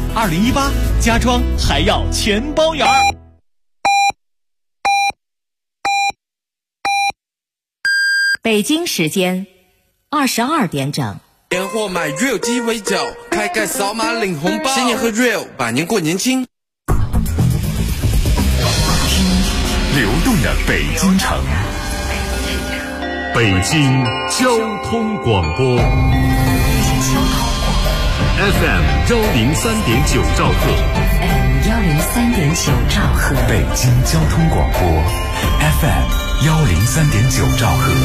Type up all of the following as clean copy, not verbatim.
2018家装还要全包圆儿。 北京时间22点整。 年货买 Real 鸡尾酒，开盖扫码领红包，新年喝 Real， 百年过年轻。 流动的北京城，北京交通广播 FM 103.9兆赫， 103.9兆赫， 北京交通广播 FM 103.9兆赫。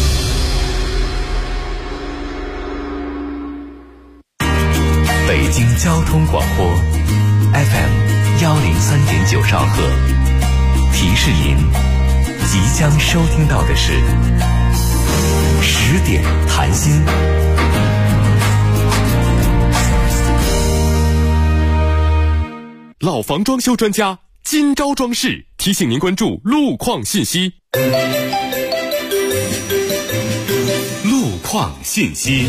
北京交通广播 FM 103.9兆赫，提示您即将收听到的是10点谈心。 老房装修专家金招装饰提醒您关注路况信息。路况信息。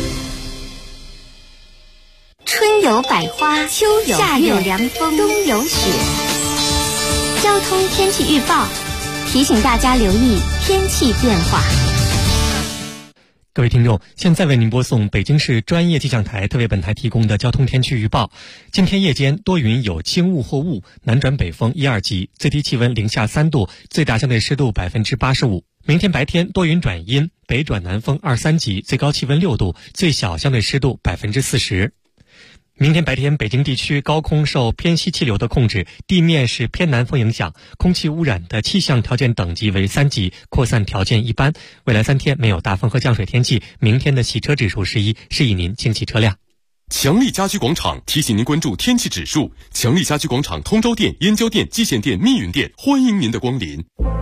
春有百花，秋有月，夏有凉风，冬有雪。交通天气预报提醒大家留意天气变化。 各位听众，现在为您播送北京市专业气象台特别本台提供的交通天气预报。今天夜间多云有轻雾或雾，南转北风1、2级，最低气温零下3度，最大相对湿度85%。明天白天多云转阴，北转南风2、3级，最高气温6度，最小相对湿度40%。明天白天，北京地区高空受偏西气流的控制，地面是偏南风影响，空气污染的气象条件等级为3级，扩散条件一般。未来3天没有大风和降水天气，明天的洗车指数是1，示意您清洗车辆。 强力家居广场提醒您关注天气指数。强力家居广场通州店、燕郊店、蓟县店、密云店，欢迎您的光临。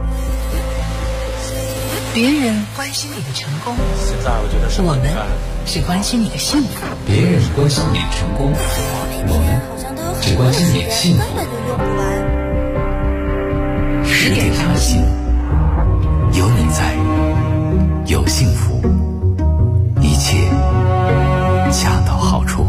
别人关心你的成功， 现在我觉得我们只关心你的幸福。 别人关心你的成功，我们只关心你的幸福。10点谈心，有你在，有幸福，一切恰到好处。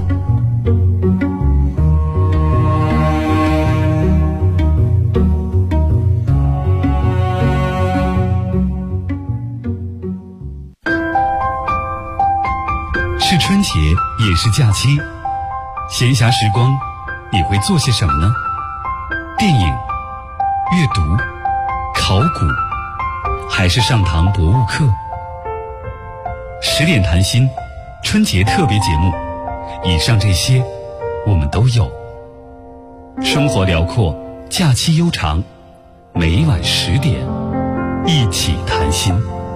是春节，也是假期，闲暇时光你会做些什么呢？电影、阅读、考古，还是上堂博物课？10点谈心春节特别节目，以上这些我们都有。生活辽阔，假期悠长，每晚10点一起谈心。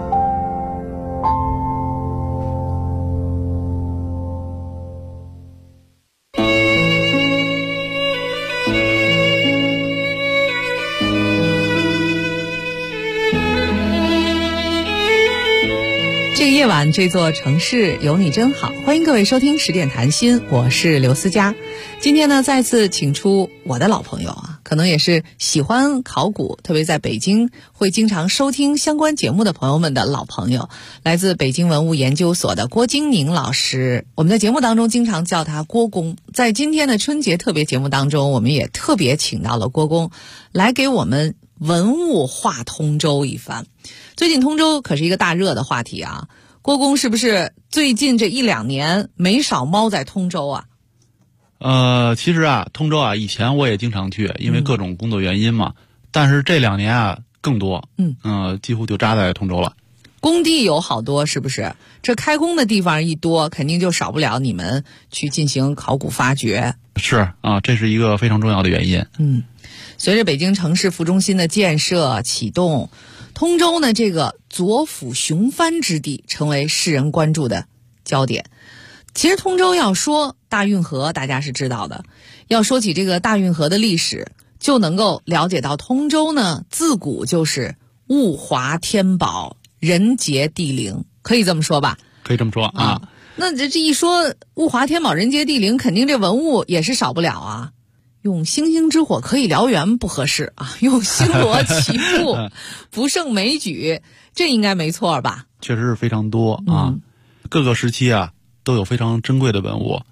这个夜晚，这座城市有你真好。欢迎各位收听10点谈心，我是刘思佳。今天呢，再次请出我的老朋友啊，可能也是喜欢考古，特别在北京会经常收听相关节目的朋友们的老朋友，来自北京文物研究所的郭晶宁老师。我们在节目当中经常叫他郭公，在今天的春节特别节目当中，我们也特别请到了郭公来给我们文物化通州一番。最近通州可是一个大热的话题啊，郭公是不是最近这1、2年没少猫在通州啊？ 其实啊，通州啊，以前我也经常去，因为各种工作原因嘛。但是这2年啊更多，几乎就扎在通州了。 工地有好多，是不是？这开工的地方一多，肯定就少不了你们去进行考古发掘。 是啊，这是一个非常重要的原因。 随着北京城市服中心的建设启动，通州呢这个左辅雄藩之地成为世人关注的焦点。其实通州要说大运河，大家是知道的。要说起这个大运河的历史，就能够了解到通州呢自古就是物华天宝，人杰地灵，可以这么说吧？ 可以这么说啊。 那这一说物华天宝，人杰地灵，肯定这文物也是少不了啊。用星星之火可以燎原不合适啊，用星罗棋布不胜枚举，这应该没错吧？ 确实是非常多啊，各个时期啊都有非常珍贵的文物。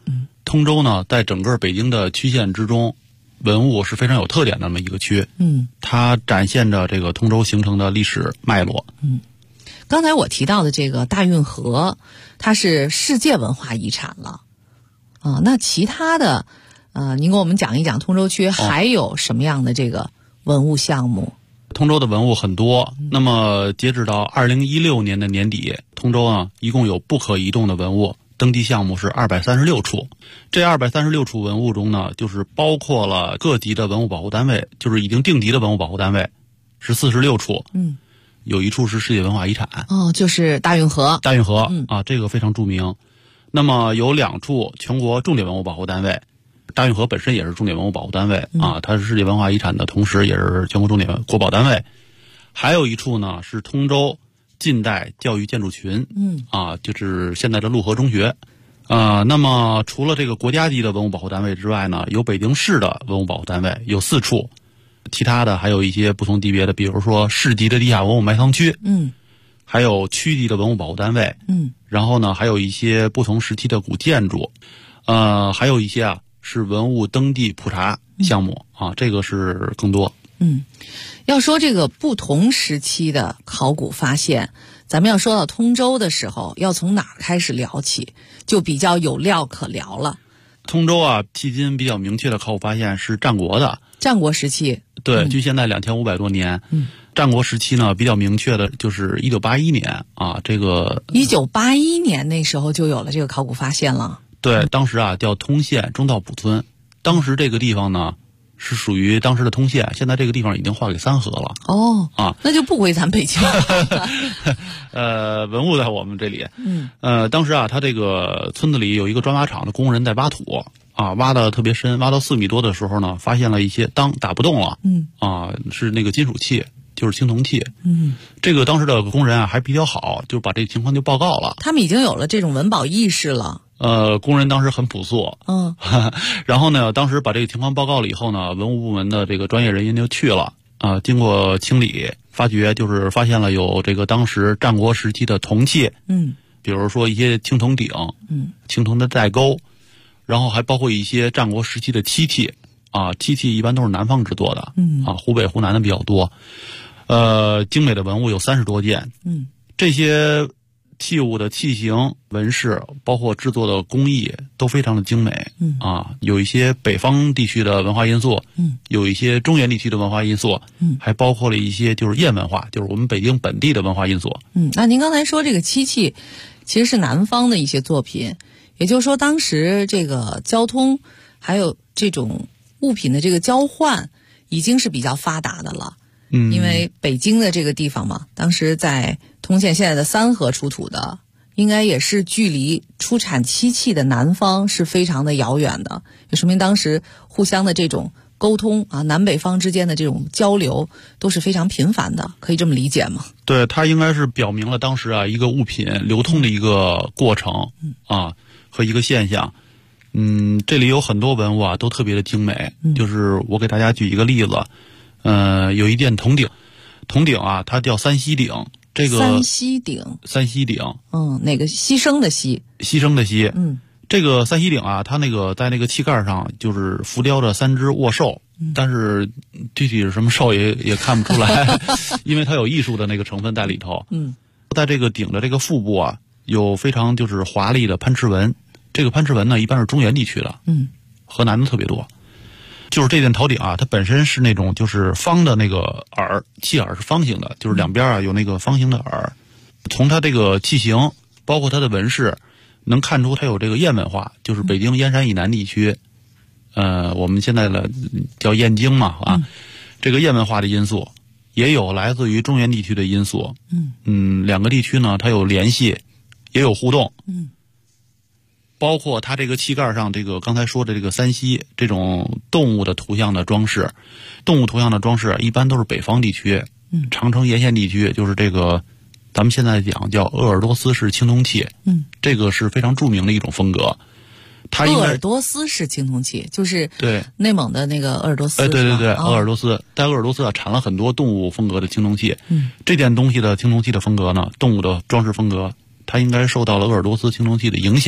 通州呢，在整个北京的区县之中，文物是非常有特点的那么一个区。它展现着这个通州形成的历史脉络。 刚才我提到的这个大运河，它是世界文化遗产了。那其他的，您给我们讲一讲通州区还有什么样的这个文物项目？ 通州的文物很多，那么截止到2016年的年底，通州啊一共有不可移动的文物登记项目是236处。这236处文物中呢，就是包括了各级的文物保护单位，就是已经定级的文物保护单位是46处。有一处是世界文化遗产。 就是大运河。 大运河啊，这个非常著名。那么有2处全国重点文物保护单位。大运河本身也是重点文物保护单位啊，它是世界文化遗产的同时也是全国重点国保单位。还有一处呢是通州近代教育建筑群，就是现在的陆河中学。那么除了这个国家级的文物保护单位之外呢，有北京市的文物保护单位有4处，其他的还有一些不同级别的，比如说市级的地下文物埋藏区，还有区级的文物保护单位，然后呢还有一些不同时期的古建筑，还有一些是文物登记普查项目这个是更多。 要说这个不同时期的考古发现，咱们要说到通州的时候，要从哪儿开始聊起，就比较有料可聊了。 通州迄今比较明确的考古发现是战国的。 战国时期。 对，距现在2500多年。战国时期呢，比较明确的就是1981年这个 1981年那时候就有了这个考古发现了。 对，当时叫通县中道堡村，当时这个地方呢是属于当时的通县，现在这个地方已经划给3河了。 那就不归咱北京了。 文物在我们这里。当时他这个村子里有一个砖瓦厂的工人在挖土挖的特别深，挖到4米多的时候呢，发现了一些当打不动了。是那个金属器，就是青铜器。这个当时的工人还比较好，就把这情况就报告了。 他们已经有了这种文保意识了。 工人当时很朴素。然后呢，当时把这个情况报告了以后呢，文物部门的这个专业人员就去了经过清理，发觉就是发现了有这个当时战国时期的铜器，比如说一些青铜鼎，青铜的带钩，然后还包括一些战国时期的漆器漆器一般都是南方制作的，湖北湖南的比较多。精美的文物有30多件。这些器物的器型、纹饰，包括制作的工艺都非常的精美。有一些北方地区的文化因素，有一些中原地区的文化因素，还包括了一些就是燕文化，就是我们北京本地的文化因素。 那您刚才说这个漆器其实是南方的一些作品，也就是说当时这个交通还有这种物品的这个交换已经是比较发达的了。因为北京的这个地方嘛，当时在通县现在的3河出土的，应该也是距离出产漆器的南方是非常的遥远的，也说明当时互相的这种沟通南北方之间的这种交流都是非常频繁的，可以这么理解吗？ 对，它应该是表明了当时一个物品流通的一个过程和一个现象。这里有很多文物都特别的精美。就是我给大家举一个例子。有一件铜鼎，它叫三溪鼎。这个三溪鼎，哪个牺牲的牺？ 牺牲的牺。这个三溪鼎它那个在那个器盖上就是浮雕着3只卧兽，但是具体是什么兽也看不出来，因为它有艺术的那个成分在里头。在这个鼎的这个腹部有非常就是华丽的攀翅纹，这个攀翅纹呢一般是中原地区的，河南的特别多。就是这件陶鼎它本身是那种就是方的那个耳，器耳是方形的，就是两边有那个方形的耳。从它这个器型，包括它的纹饰，能看出它有这个燕文化，就是北京燕山以南地区，我们现在的叫燕京嘛这个燕文化的因素，也有来自于中原地区的因素。两个地区呢，它有联系，也有互动。包括它这个器盖上这个刚才说的这个三溪这种动物的图像的装饰，动物图像的装饰一般都是北方地区，长城沿线地区，就是这个咱们现在讲叫鄂尔多斯式青铜器，这个是非常著名的一种风格。鄂尔多斯式青铜器就是对内蒙的那个鄂尔多斯。 对，鄂尔多斯，在鄂尔多斯产了很多动物风格的青铜器。这件东西的青铜器的风格呢，动物的装饰风格，它应该受到了鄂尔多斯青铜器的影响。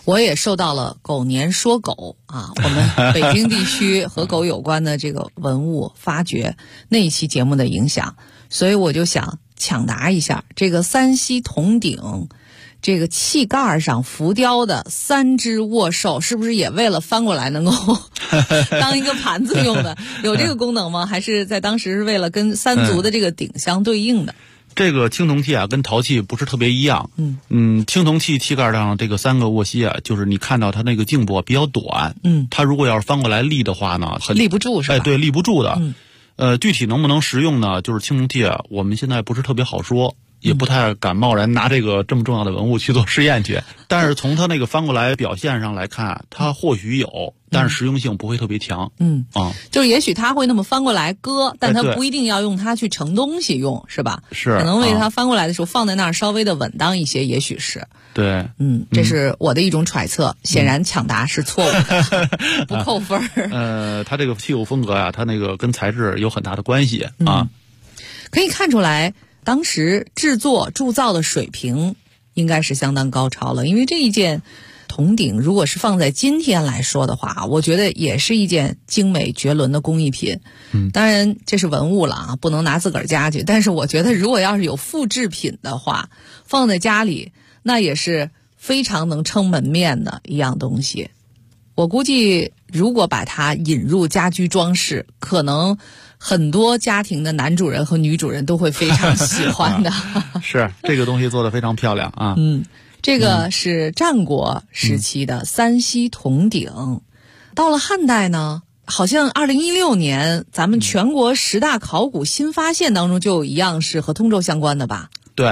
我也受到了狗年说狗啊，我们北京地区和狗有关的这个文物发掘那一期节目的影响，所以我就想抢答一下这个三溪铜鼎这个器盖上浮雕的3只卧兽，是不是也为了翻过来能够当一个盘子用的？有这个功能吗？还是在当时是为了跟三足的这个鼎相对应的？ 这个青铜器啊，跟陶器不是特别一样。青铜器器盖上这个3个卧膝啊，就是你看到它那个颈部比较短。它如果要是翻过来立的话呢， 立不住是吧？ 对，立不住的。具体能不能实用呢？就是青铜器啊，我们现在不是特别好说。也不太敢贸然拿这个这么重要的文物去做试验去，但是从它那个翻过来表现上来看，它或许有，但是实用性不会特别强。 就是也许它会那么翻过来搁，但它不一定要用它去盛东西用，是吧？ 是， 可能为它翻过来的时候放在那儿稍微的稳当一些，也许是。 对， 这是我的一种揣测，显然抢答是错误的，不扣分儿。 它这个器物风格啊，它那个跟材质有很大的关系啊。 可以看出来。当时制作铸造的水平应该是相当高超了，因为这一件铜鼎如果是放在今天来说的话，我觉得也是一件精美绝伦的工艺品。当然这是文物了啊，不能拿自个儿家去，但是我觉得如果要是有复制品的话，放在家里那也是非常能撑门面的一样东西。我估计如果把它引入家居装饰，可能很多家庭的男主人和女主人都会非常喜欢的。 是，这个东西做得非常漂亮啊。 这个是战国时期的三溪铜鼎。到了汉代呢，好像2016年咱们全国10大考古新发现当中就有一样是和通州相关的吧？ 对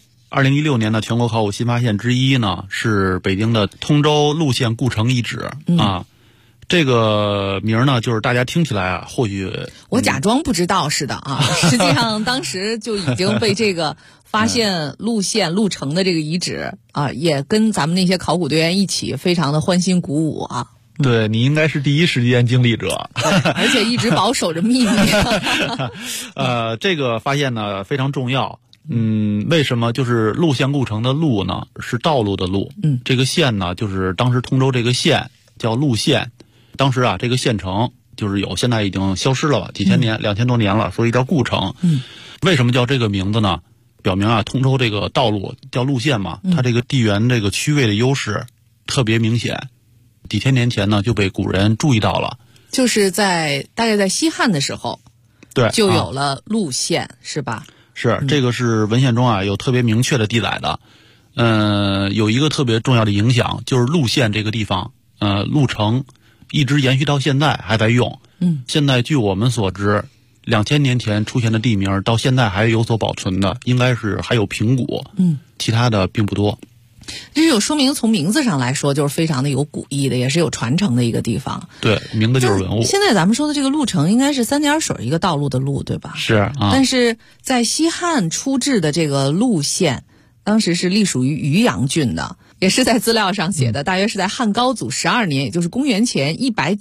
，2016年的全国考古新发现之一呢，是北京的通州陆县故城遗址啊。这个名呢，就是大家听起来啊，或许我假装不知道似的啊，实际上当时就已经被这个发现陆县陆城的这个遗址啊，也跟咱们那些考古队员一起非常的欢欣鼓舞啊。 对，你应该是第一时间经历者， 而且一直保守着秘密。 这个发现呢非常重要。为什么？就是陆县故城的陆呢是道路的路，这个县呢就是当时通州这个县叫陆县。当时啊，这个县城就是有，现在已经消失了吧，几千年、2000多年了，所以叫故城。为什么叫这个名字呢？表明啊，通州这个道路叫路县嘛，它这个地缘这个区位的优势特别明显。几千年前呢，就被古人注意到了， 就是大概在西汉的时候， 对， 就有了路县，是吧？ 是，这个是文献中啊有特别明确的记载的。有一个特别重要的影响，就是路县这个地方，路城。一直延续到现在还在用。现在据我们所知，2000年前出现的地名到现在还有所保存的，应该是还有平谷。其他的并不多。 这就说明从名字上来说，就是非常的有古意的，也是有传承的一个地方。 对，名字就是文物。 现在咱们说的这个路城，应该是3点水一个道路的路，对吧？ 是啊。 但是在西汉出制的这个路县，当时是隶属于渔阳郡的。也是在资料上写的，大约是在汉高祖12年，也就是公元前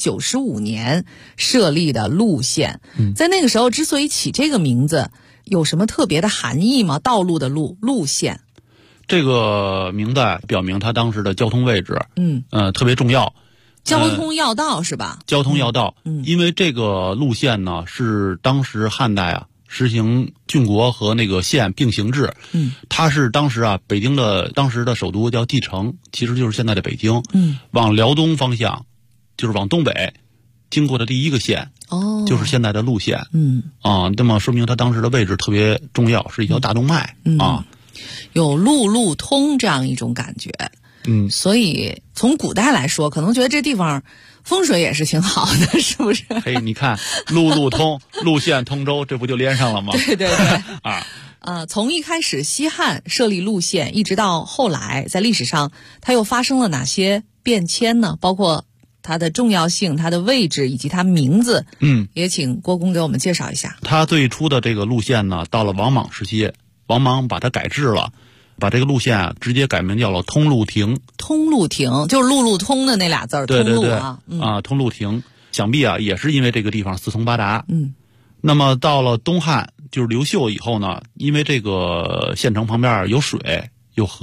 195年设立的路县。在那个时候之所以起这个名字，有什么特别的含义吗？道路的路，路县。 这个名字表明它当时的交通位置，特别重要。 交通要道是吧？ 交通要道，因为这个路县呢是当时汉代啊实行郡国和那个县并行制。它是当时啊北京的当时的首都叫蓟城，其实就是现在的北京。往辽东方向，就是往东北经过的第一个县，就是现在的路县。那么说明它当时的位置特别重要，是一条大动脉啊， 有路通这样一种感觉。所以从古代来说，可能觉得这地方风水也是挺好的，是不是？ 你看路通，路县通州，这不就连上了吗？ 对从一开始西汉设立路县，一直到后来在历史上它又发生了哪些变迁呢？包括它的重要性、它的位置以及它名字。也请郭公给我们介绍一下。 它最初的这个路县呢，到了王莽时期，王莽把它改制了，把这个路线直接改名叫了通路亭。 通路亭就是路通的那俩字儿， 对对对， 通路通路亭，想必也是因为这个地方四通八达。那么到了东汉，就是刘秀以后呢，因为这个县城旁边有水有河，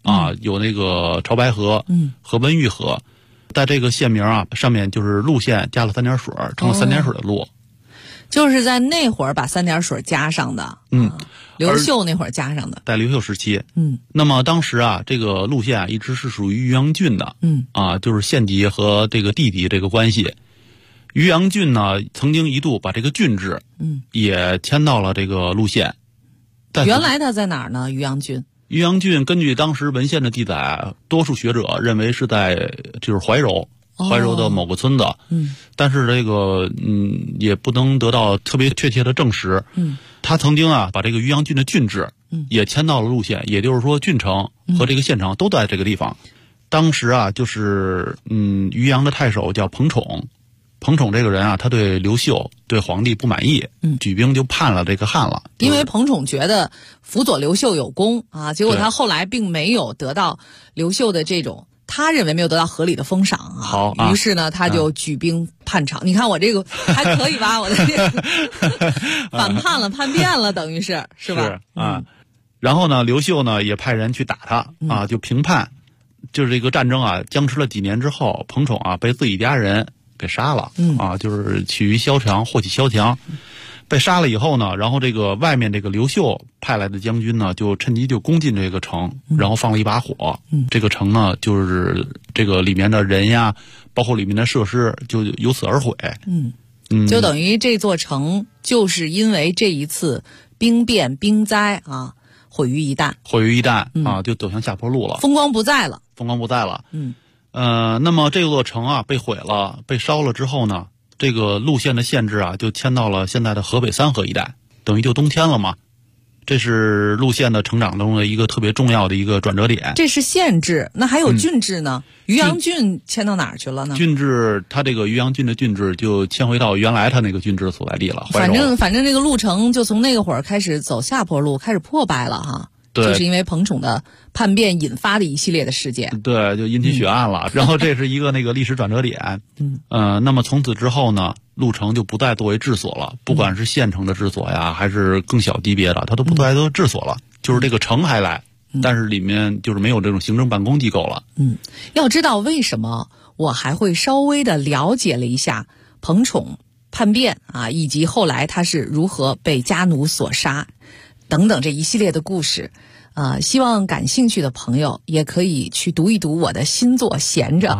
啊，有那个潮白河，和温榆河，在这个县名啊上面就是陆县加了3点水，成了3点水的陆。 就是在那会儿把3点水加上的，刘秀那会儿加上的， 在刘秀时期，那么当时啊，这个陆县一直是属于渔阳郡的，就是县级和这个地级这个关系。渔阳郡呢，曾经一度把这个郡治，也迁到了这个陆县。 原来它在哪儿呢？渔阳郡。 渔阳郡根据当时文献的记载，多数学者认为是在就是怀柔的某个村子，但是这个也不能得到特别确切的证实。他曾经啊把这个渔阳郡的郡治也迁到了陆县，也就是说郡城和这个县城都在这个地方。当时啊就是渔阳的太守叫彭宠。彭宠这个人啊，他对刘秀对皇帝不满意，举兵就叛了这个汉了。 因为彭宠觉得辅佐刘秀有功啊，结果他后来并没有得到刘秀的这种他认为没有得到合理的封赏啊。 好， 于是呢，他就举兵叛朝。你看我这个还可以吧？我的这个反叛了，叛变了，等于是吧？ 是啊。然后呢，刘秀呢也派人去打他啊，就平叛。就是这个战争啊，僵持了几年之后，彭宠啊被自己家人给杀了，就是起于萧墙，祸起萧墙，被杀了以后呢，然后这个外面这个刘秀派来的将军呢，就趁机就攻进这个城，然后放了一把火，这个城呢，就是这个里面的人呀，包括里面的设施，就由此而毁。 就等于这座城就是因为这一次兵变兵灾啊，毁于一旦啊，就走向下坡路了，风光不在了。那么这座城啊被毁了，被烧了之后呢，这个陆县的县治啊就迁到了现在的河北三河一带，等于就东迁了嘛。这是陆县的成长中的一个特别重要的一个转折点。 这是县治，那还有郡治呢？渔阳郡迁到哪儿去了呢？ 郡治，它这个渔阳郡的郡治就迁回到原来它那个郡治所在地了。 反正这个陆城就从那个会儿开始走下坡路，开始破败了哈。 对， 就是因为彭宠的叛变引发的一系列的事件。 对，就引起血案了。然后这是一个那个历史转折点。那么从此之后呢，陆城就不再作为治所了，不管是县城的治所呀，还是更小级别的，它都不再做治所了。就是这个城还来，但是里面就是没有这种行政办公机构了。 要知道为什么我还会稍微的了解了一下彭宠叛变啊，以及后来他是如何被家奴所杀等等这一系列的故事。希望感兴趣的朋友也可以去读一读我的新作《闲着》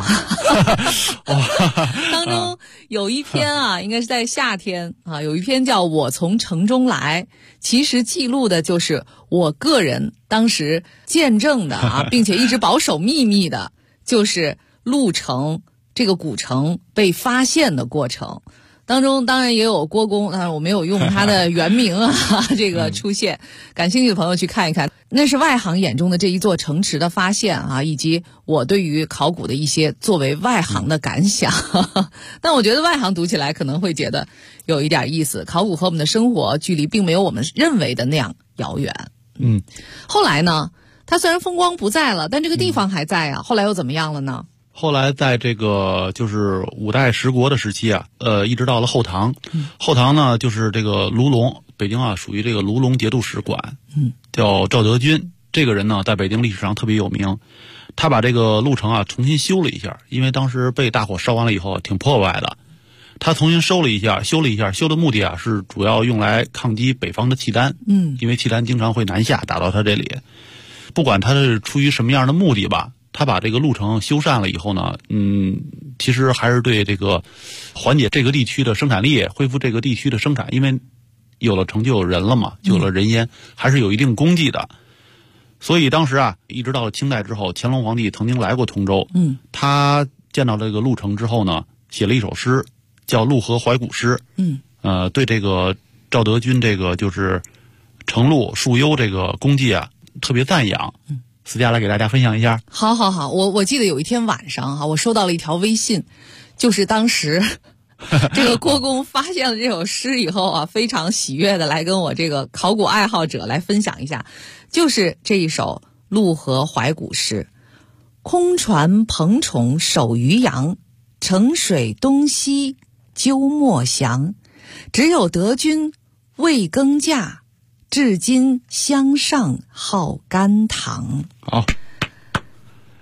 当中有一篇啊，应该是在夏天啊，有一篇叫《我从城中来》，其实记录的就是我个人当时见证的啊，并且一直保守秘密的，就是陆城这个古城被发现的过程。当中当然也有郭公，但是我没有用他的原名啊这个出现。感兴趣的朋友去看一看，那是外行眼中的这一座城池的发现啊，以及我对于考古的一些作为外行的感想。但我觉得外行读起来可能会觉得有一点意思，考古和我们的生活距离并没有我们认为的那样遥远。后来呢，它虽然风光不在了，但这个地方还在啊。后来又怎么样了呢？ 后来在这个就是5代十国的时期啊，一直到了后唐。后唐呢，就是这个卢龙，北京啊属于这个卢龙节度使管，叫赵德军。这个人呢，在北京历史上特别有名。他把这个陆城啊重新修了一下，因为当时被大火烧完了以后挺破败的。他重新修了一下，修的目的啊是主要用来抗击北方的契丹。因为契丹经常会南下打到他这里，不管他是出于什么样的目的吧。他把这个路程修缮了以后呢，其实还是对这个缓解这个地区的生产力，恢复这个地区的生产，因为有了城就有人了嘛，就有了人烟，还是有一定功绩的。所以当时啊，一直到了清代之后，乾隆皇帝曾经来过通州，他见到这个陆城之后呢，写了一首诗，叫《陆河怀古诗》，对这个赵德军这个就是承陆戍幽这个功绩啊，特别赞扬。思佳来给大家分享一下。 好，我记得有一天晚上哈，我收到了一条微信，就是当时这个郭公发现了这首诗以后啊，非常喜悦的来跟我这个考古爱好者来分享一下，就是这一首《陆河怀古诗》。空船彭宠守渔阳，城水东西究莫详。只有德军未更驾，至今乡上好甘棠。 好，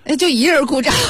就一人鼓掌。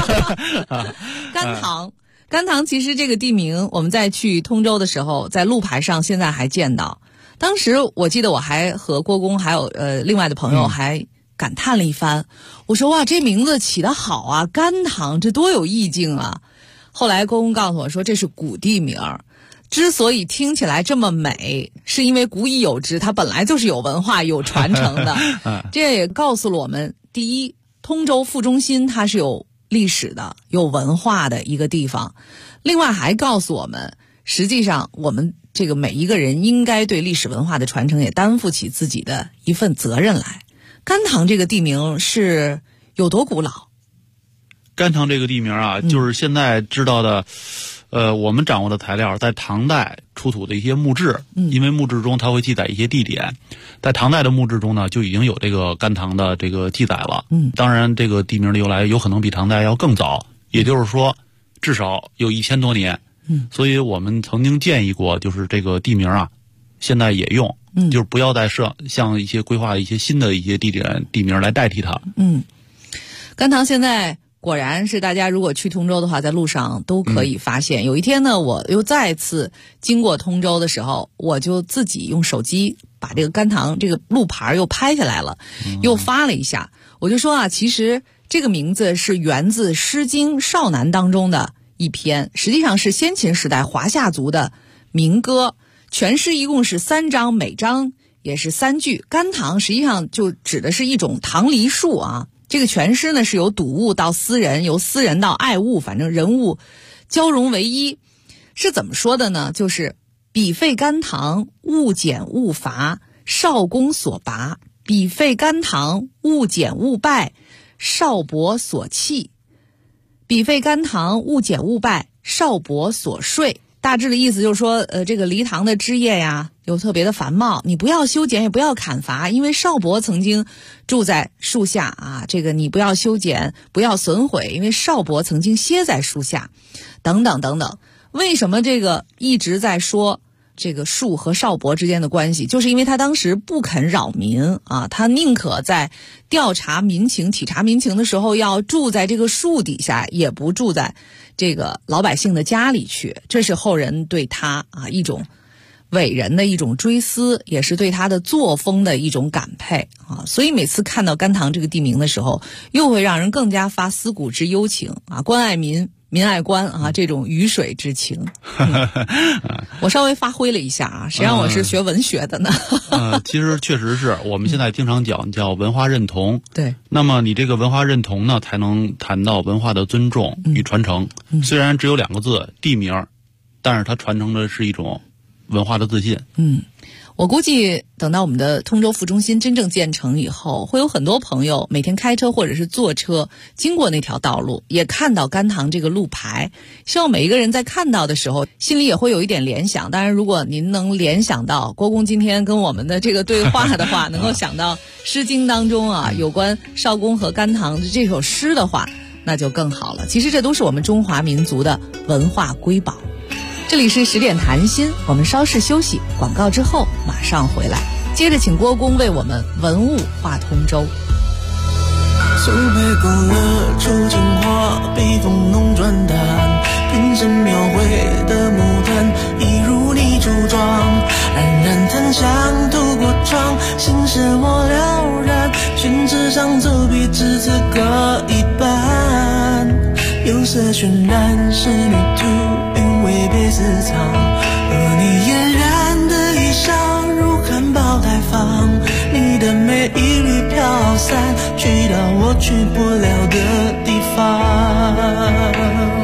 甘棠其实这个地名，我们在去通州的时候，在路牌上现在还见到。当时我记得我还和郭公还有另外的朋友还感叹了一番，我说哇，这名字起得好啊，甘棠这多有意境啊。后来郭公告诉我说，这是古地名，之所以听起来这么美，是因为古已有之，它本来就是有文化有传承的。这也告诉了我们，第一，通州副中心它是有历史的有文化的一个地方，另外还告诉我们，实际上我们这个每一个人应该对历史文化的传承也担负起自己的一份责任来。甘棠这个地名是有多古老？ 甘棠这个地名啊，就是现在知道的我们掌握的材料，在唐代出土的一些墓志，因为墓志中它会记载一些地点，在唐代的墓志中呢，就已经有这个甘棠的这个记载了。当然这个地名的由来有可能比唐代要更早，也就是说至少有1000多年。所以我们曾经建议过，就是这个地名啊，现在也用，就是不要再像一些规划一些新的一些地名来代替它。 甘棠现在果然是大家如果去通州的话，在路上都可以发现。有一天呢，我又再次经过通州的时候，我就自己用手机把这个甘棠这个路牌又拍下来了，又发了一下。我就说啊，其实这个名字是源自《诗经·少南》当中的一篇，实际上是先秦时代华夏族的民歌，全诗一共是3章，每章也是3句。甘棠实际上就指的是一种棠梨树啊。这个全诗呢是由睹物到思人，由思人到爱物，反正人物交融为一。是怎么说的呢？就是彼废甘棠，物减物伐，少公所拔；彼废甘棠，物减物败，少伯所弃；彼废甘棠，物减物败，少伯所睡。大致的意思就是说，这个梨塘的枝叶呀，有特别的繁茂，你不要修剪，也不要砍伐，因为少伯曾经住在树下啊。这个你不要修剪，不要损毁，因为少伯曾经歇在树下，等等等等。为什么这个一直在说这个树和少伯之间的关系？就是因为他当时不肯扰民啊，他宁可在调查民情、体察民情的时候要住在这个树底下，也不住在这个老百姓的家里去。这是后人对他啊一种伟人的一种追思，也是对他的作风的一种感佩啊。所以每次看到甘棠这个地名的时候，又会让人更加发思古之幽情啊，关爱民，民爱官啊，这种鱼水之情。我稍微发挥了一下啊，谁让我是学文学的呢？ 其实确实是我们现在经常讲叫文化认同。 对， 那么你这个文化认同呢，才能谈到文化的尊重与传承。虽然只有2个字地名，但是它传承的是一种文化的自信。 我估计等到我们的通州副中心真正建成以后，会有很多朋友每天开车或者是坐车经过那条道路，也看到甘棠这个路牌。希望每一个人在看到的时候，心里也会有一点联想。当然，如果您能联想到郭公今天跟我们的这个对话的话，能够想到《诗经》当中啊有关少公和甘棠的这首诗的话，那就更好了。其实这都是我们中华民族的文化瑰宝。这里是10点谈心，我们稍事休息，广告之后马上回来，接着请郭公为我们文物画通州。 苏北勾勒出情画，笔锋浓转淡，平生描绘的牡丹，一如你朱妆，冉冉檀香透过窗，心事我了然，宣纸上走笔至此各一半，釉色渲染仕女图，韵味别私藏，和你嫣然的衣裳如含苞待放，你的美一缕飘散，去到我去不了的地方。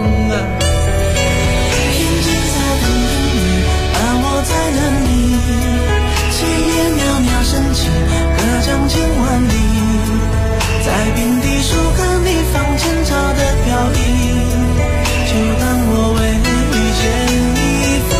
天际在等你，而我在等你，岁月渺渺深情，隔江千万里，在平地树看你放前朝的飘逸，就当我为遇见你。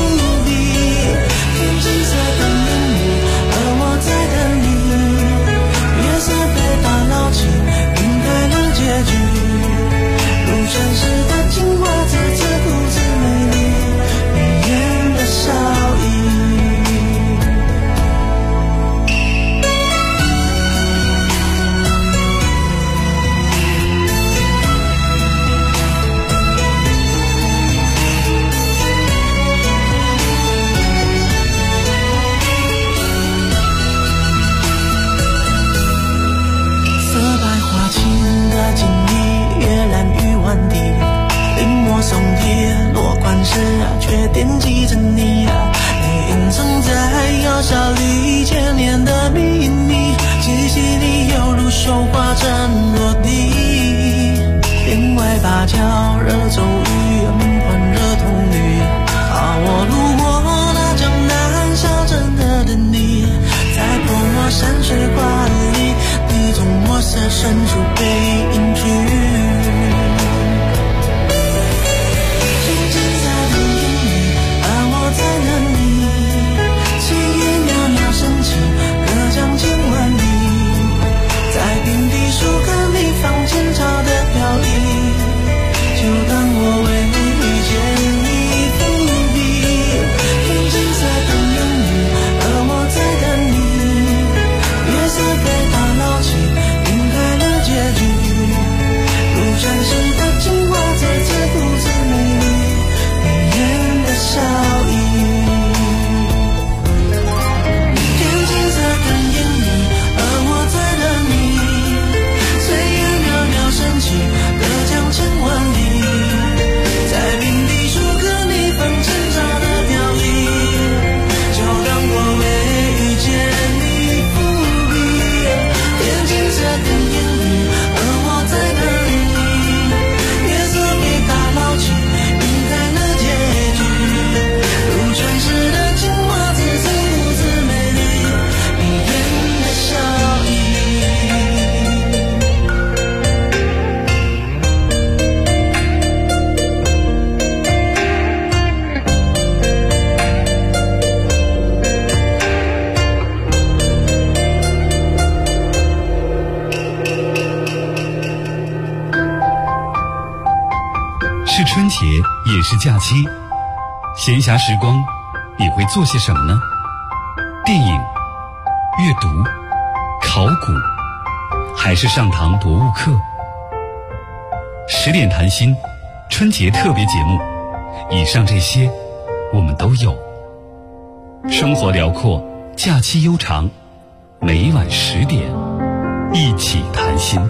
是假期，闲暇时光你会做些什么呢？电影、阅读、考古，还是上堂博物课？10点谈心春节特别节目，以上这些我们都有。生活辽阔，假期悠长，每晚10点一起谈心。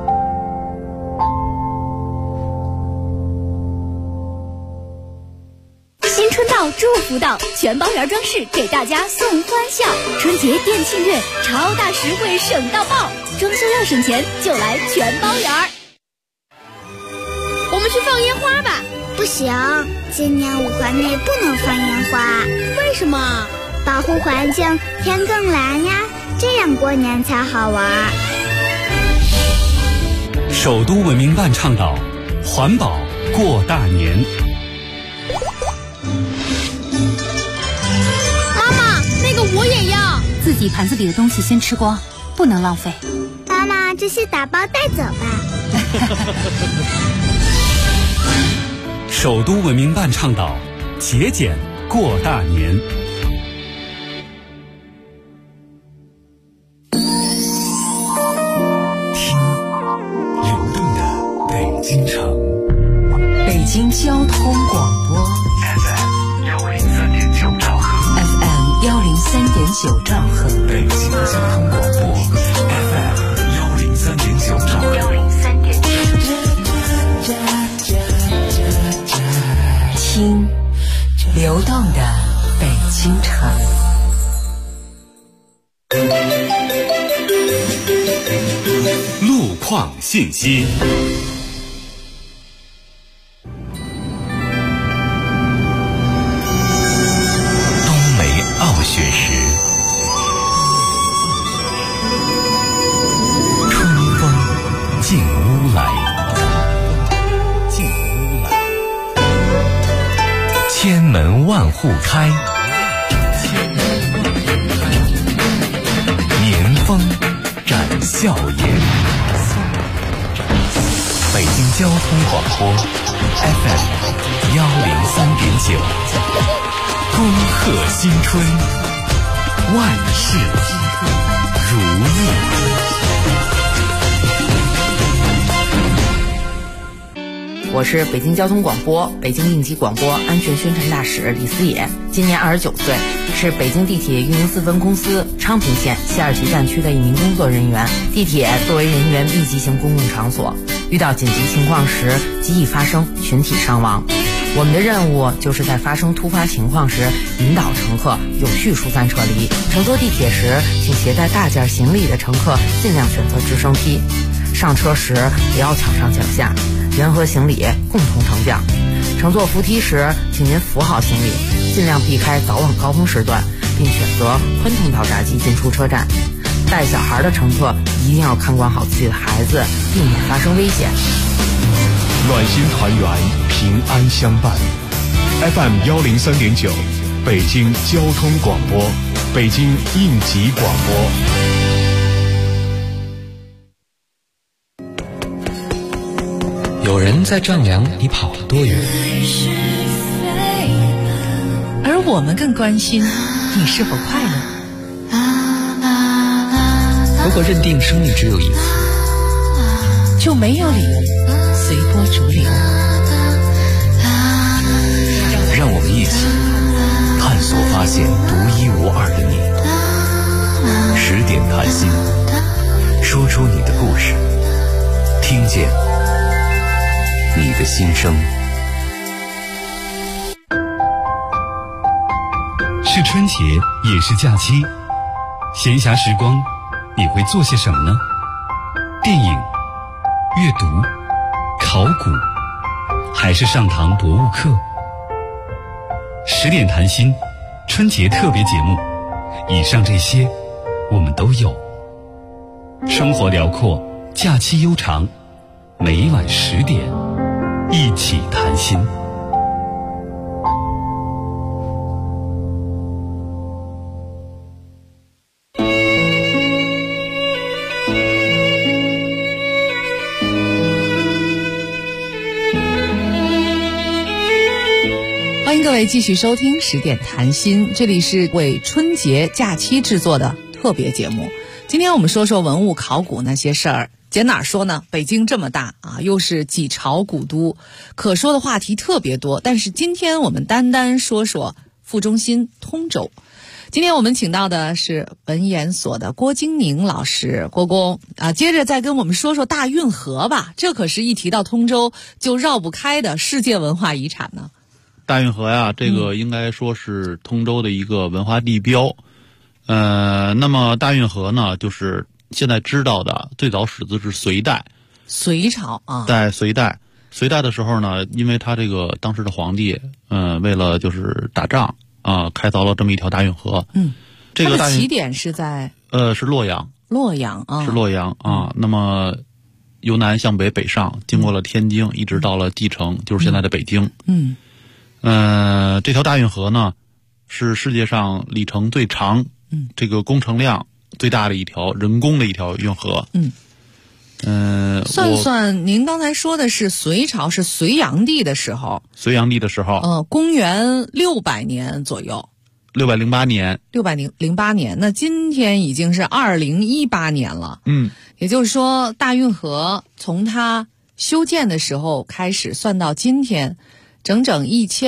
新春到，祝福到，全包园装饰给大家送欢笑。春节店庆月，超大实惠省到爆，装修要省钱就来全包园。 我们去放烟花吧。 不行，今年5环内不能放烟花。 为什么？ 保护环境，天更蓝呀，这样过年才好玩。 首都文明办倡导环保过大年。 妈妈，那个我也要。 自己盘子里的东西先吃光，不能浪费。 妈妈，这些打包带走吧。 首都文明办倡导节俭过大年。 听流动的北京城， 北京交通广播 FM 103.9兆赫 FM 103.9兆赫， 北京交通广播 FM 103.9兆赫。 听流动的北京城。 路况信息。 冬梅傲雪时，春风进屋来。千门万户开，年风展笑颜。北京交通广播 FM 103.9，恭贺新春，万事如意。 我是北京交通广播北京应急广播安全宣传大使李思野，今年29岁，是北京地铁运营4分公司昌平线西二旗站区的一名工作人员。地铁作为人员密集型公共场所，遇到紧急情况时极易发生群体伤亡。我们的任务就是在发生突发情况时引导乘客有序疏散撤离。乘坐地铁时，请携带大件行李的乘客尽量选择直升梯。上车时不要抢上抢下，人和行李共同升降。乘坐扶梯时，请您扶好行李，尽量避开早晚高峰时段，并选择宽通道闸机进出车站。带小孩的乘客一定要看管好自己的孩子，避免发生危险。 暖心团圆，平安相伴。FM 103.9，北京交通广播，北京应急广播。 有人在丈量你跑了多远， 而我们更关心你是否快乐。 如果认定生命只有一次， 就没有理由随波逐流。 让我们一起探索发现独一无二的你。10点谈心，说出你的故事，听见你的心声。 是春节，也是假期，闲暇时光你会做些什么呢？电影、阅读、考古，还是上堂博物课？10点谈心春节特别节目，以上这些我们都有。生活辽阔，假期悠长，每晚10点一起谈心。 欢迎各位继续收听10点谈心，这里是为春节假期制作的特别节目。今天我们说说文物考古那些事儿。捡哪儿说呢？北京这么大啊，又是几朝古都，可说的话题特别多。但是今天我们单单说说副中心通州。今天我们请到的是文研所的郭京宁老师，郭工啊，接着再跟我们说说大运河吧。这可是一提到通州就绕不开的世界文化遗产呢。 大运河呀，这个应该说是通州的一个文化地标。那么大运河呢，就是现在知道的最早始自是隋代， 隋朝啊， 在隋代的时候呢，因为他这个当时的皇帝，为了就是打仗啊，开凿了这么一条大运河。这个它的起点是在是洛阳。 洛阳啊， 是洛阳啊。那么由南向北北上，经过了天津，一直到了蓟城，就是现在的北京。这条大运河呢，是世界上里程最长，这个工程量最大的一条人工的一条运河。 算您刚才说的是隋朝，是隋炀帝的时候。 隋炀帝的时候， 公元600年左右。 608年。 608年，那今天已经是2018年了。也就是说，大运河从它修建的时候开始算到今天，整整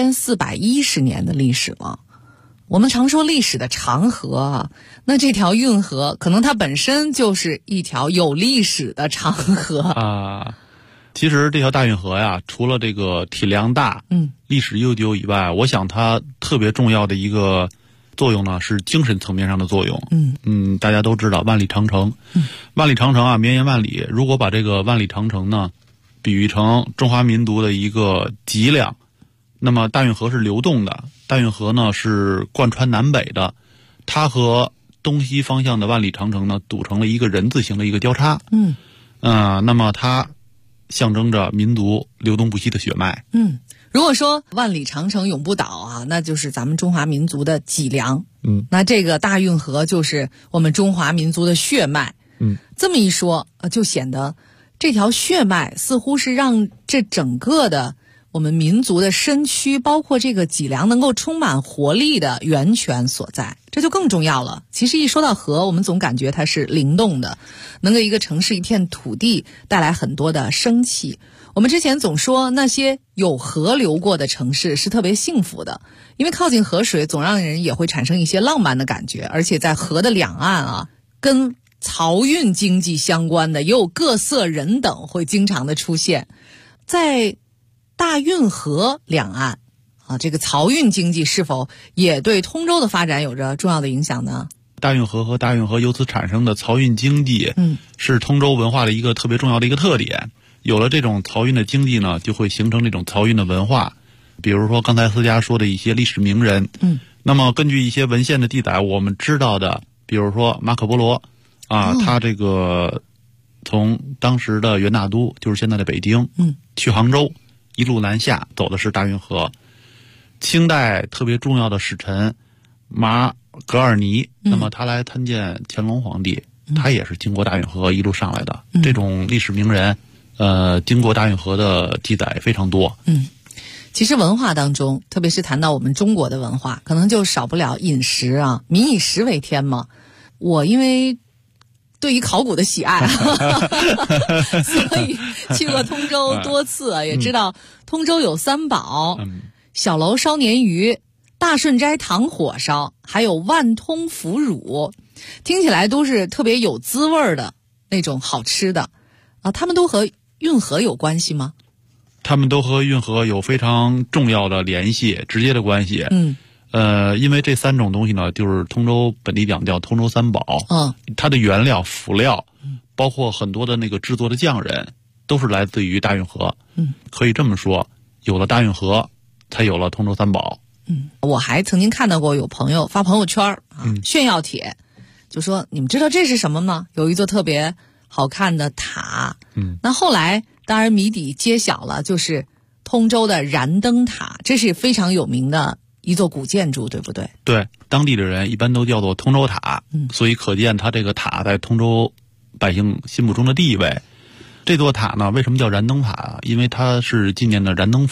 1410年的历史了。我们常说历史的长河啊，那这条运河可能它本身就是一条有历史的长河啊。其实这条大运河呀，除了这个体量大，历史悠久以外，我想它特别重要的一个作用呢，是精神层面上的作用。大家都知道万里长城，万里长城啊，绵延万里。如果把这个万里长城呢，比喻成中华民族的一个脊梁，那么大运河是流动的，大运河呢是贯穿南北的，它和东西方向的万里长城呢组成了一个人字形的一个交叉。那么它象征着民族流动不息的血脉。 如果说万里长城永不倒啊，那就是咱们中华民族的脊梁。那这个大运河就是我们中华民族的血脉。这么一说，就显得这条血脉似乎是让这整个的我们民族的身躯，包括这个脊梁能够充满活力的源泉所在，这就更重要了。其实一说到河，我们总感觉它是灵动的，能给一个城市一片土地带来很多的生气。我们之前总说那些有河流过的城市是特别幸福的，因为靠近河水总让人也会产生一些浪漫的感觉，而且在河的两岸啊，跟漕运经济相关的也有各色人等会经常的出现。在大运河两岸啊，这个漕运经济是否也对通州的发展有着重要的影响呢？ 大运河和大运河由此产生的漕运经济，是通州文化的一个特别重要的一个特点。有了这种漕运的经济呢，就会形成这种漕运的文化。比如说刚才思佳说的一些历史名人，那么根据一些文献的记载，我们知道的，比如说马可波罗啊，他这个从当时的元大都，就是现在的北京，去杭州，一路南下走的是大运河。清代特别重要的使臣马格尔尼，那么他来参见乾隆皇帝，他也是经过大运河一路上来的。这种历史名人经过大运河的记载非常多。 其实文化当中，特别是谈到我们中国的文化，可能就少不了饮食啊，民以食为天嘛。我因为对于考古的喜爱所以去过通州多次，也知道通州有三宝，小楼烧鲶鱼，大顺斋糖火烧，还有万通腐乳，听起来都是特别有滋味的那种好吃的啊。他们都和运河有关系吗？ 他们都和运河有非常重要的联系，直接的关系。因为这三种东西呢，就是通州本地讲叫通州三宝。它的原料辅料，包括很多的那个制作的匠人，都是来自于大运河。可以这么说，有了大运河，才有了通州三宝。 我还曾经看到过有朋友发朋友圈炫耀帖，就说你们知道这是什么吗？有一座特别好看的塔。那后来当然谜底揭晓了，就是通州的燃灯塔，这是非常有名的一座古建筑，对不对？ 对，当地的人一般都叫做通州塔。所以可见它这个塔在通州百姓心目中的地位。这座塔呢，为什么叫燃灯塔啊？因为它是纪念的燃灯佛。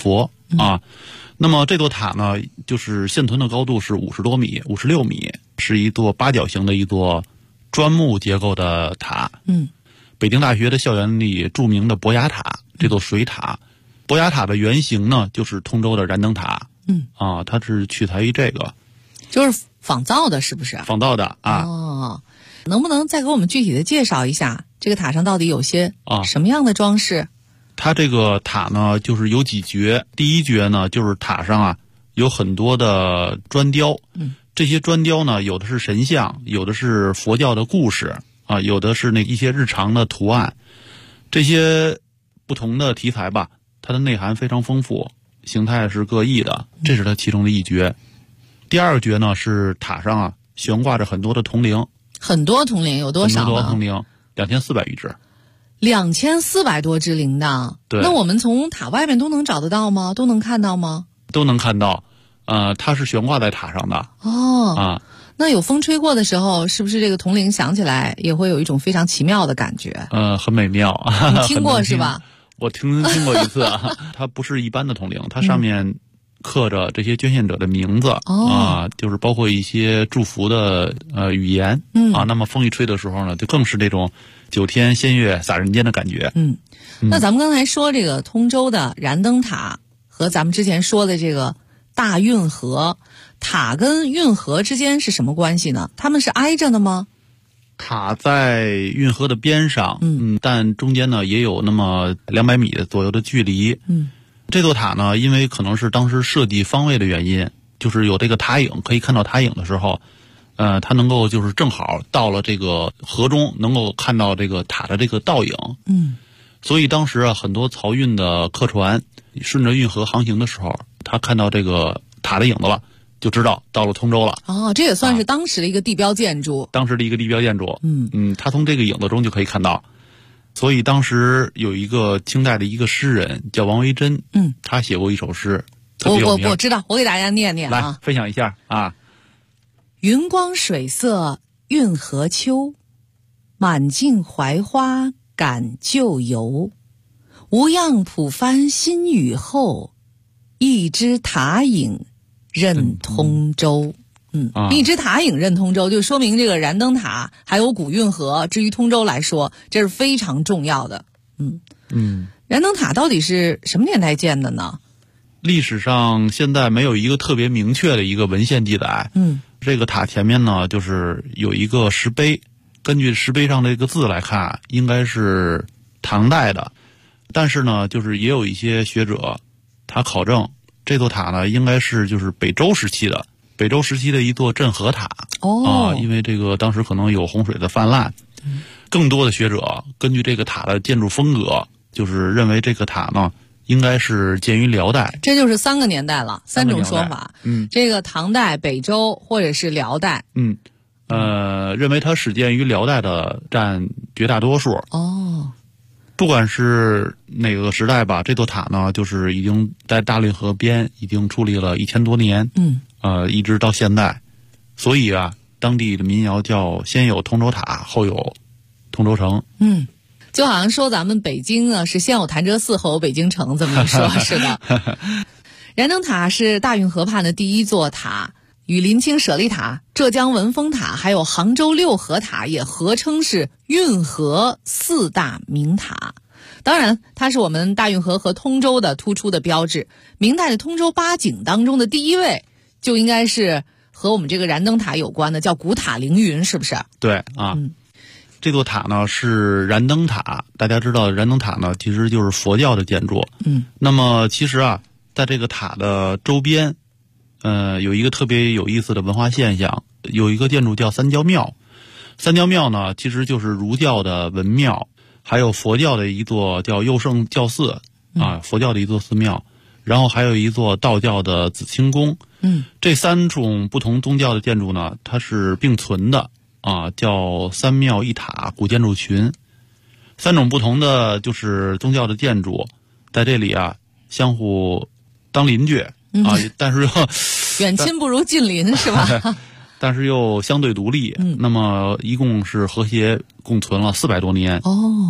啊。那么这座塔呢，就是现存的高度是50多米，56米，是一座八角形的一座砖木结构的塔。北京大学的校园里著名的博雅塔，这座水塔，博雅塔的原型呢就是通州的燃灯塔。它是取材于这个， 就是仿造的，是不是？ 仿造的啊。 能不能再给我们具体的介绍一下这个塔上到底有些什么样的装饰？ 它这个塔呢，就是有几绝。第一绝呢，就是塔上有很多的砖雕。这些砖雕呢，有的是神像，有的是佛教的故事有的是一些日常的图案。这些不同的题材吧，它的内涵非常丰富，形态是各异的，这是它其中的一绝。第二绝呢，是塔上悬挂着很多的铜铃。 很多铜铃有多少呢？ 很多铜铃，2400余只。 2400多只铃铛。 对。 那我们从塔外面都能找得到吗？都能看到吗？ 都能看到。它是悬挂在塔上的。 那有风吹过的时候，是不是这个铜铃响起来也会有一种非常奇妙的感觉？ 很美妙。 你听过是吧？ 我听过一次。它不是一般的铜铃，它上面刻着这些捐献者的名字。就是包括一些祝福的语言。那么风一吹的时候呢，就更是这种9天仙乐洒人间的感觉。 那咱们刚才说这个通州的燃灯塔和咱们之前说的这个大运河，塔跟运河之间是什么关系呢？他们是挨着的吗？ 塔在运河的边上，但中间呢也有那么200米左右的距离。这座塔呢，因为可能是当时设计方位的原因，就是有这个塔影，可以看到塔影的时候，它能够就是正好到了这个河中，能够看到这个塔的这个倒影。所以当时很多漕运的客船顺着运河航行的时候，他看到这个塔的影子了，就知道到了通州了。 这也算是当时的一个地标建筑。 当时的一个地标建筑。他从这个影子中就可以看到。所以当时有一个清代的一个诗人叫王维珍，他写过一首诗，特别有名。 我知道，我给大家念念来分享一下啊。 云光水色运河秋，满径槐花赶旧游。无恙浦帆新雨后，一枝塔影任通州。一枝塔影任通州，就说明这个燃灯塔还有古运河，至于通州来说，这是非常重要的。燃灯塔到底是什么年代建的呢？ 历史上现在没有一个特别明确的一个文献记载。这个塔前面呢，就是有一个石碑，根据石碑上的这个字来看，应该是唐代的。但是呢，就是也有一些学者他考证这座塔呢，应该是就是北周时期的一座镇河塔。因为这个当时可能有洪水的泛滥。更多的学者根据这个塔的建筑风格，就是认为这个塔呢应该是建于辽代。 这就是3个年代了，3种说法。这个唐代、北周或者是辽代。 认为它始建于辽代的占绝大多数。不管是哪个时代吧，这座塔呢，就是已经在大运河边已经矗立了1000多年。一直到现在。所以当地的民谣叫先有通州塔，后有通州城。 就好像说咱们北京呢是先有潭柘寺，后有北京城，这么一说。是的。燃灯塔是大运河畔的第一座塔，与临清舍利塔、浙江文峰塔还有杭州六合塔也合称是运河4大名塔。当然它是我们大运河和通州的突出的标志。明代的通州8景当中的第一位就应该是和我们这个燃灯塔有关的，叫古塔凌云，是不是？ 对这座塔呢是燃灯塔。大家知道燃灯塔呢其实就是佛教的建筑。那么其实在这个塔的周边有一个特别有意思的文化现象，有一个建筑叫三教庙。三教庙呢其实就是儒教的文庙，还有佛教的一座叫佑圣教寺佛教的一座寺庙，然后还有一座道教的紫清宫。这3种不同宗教的建筑呢，它是并存的叫三庙一塔古建筑群。3种不同的就是宗教的建筑在这里相互当邻居但是又远亲不如近邻，是吧？ 但是又相对独立。那么一共是和谐共存了400多年。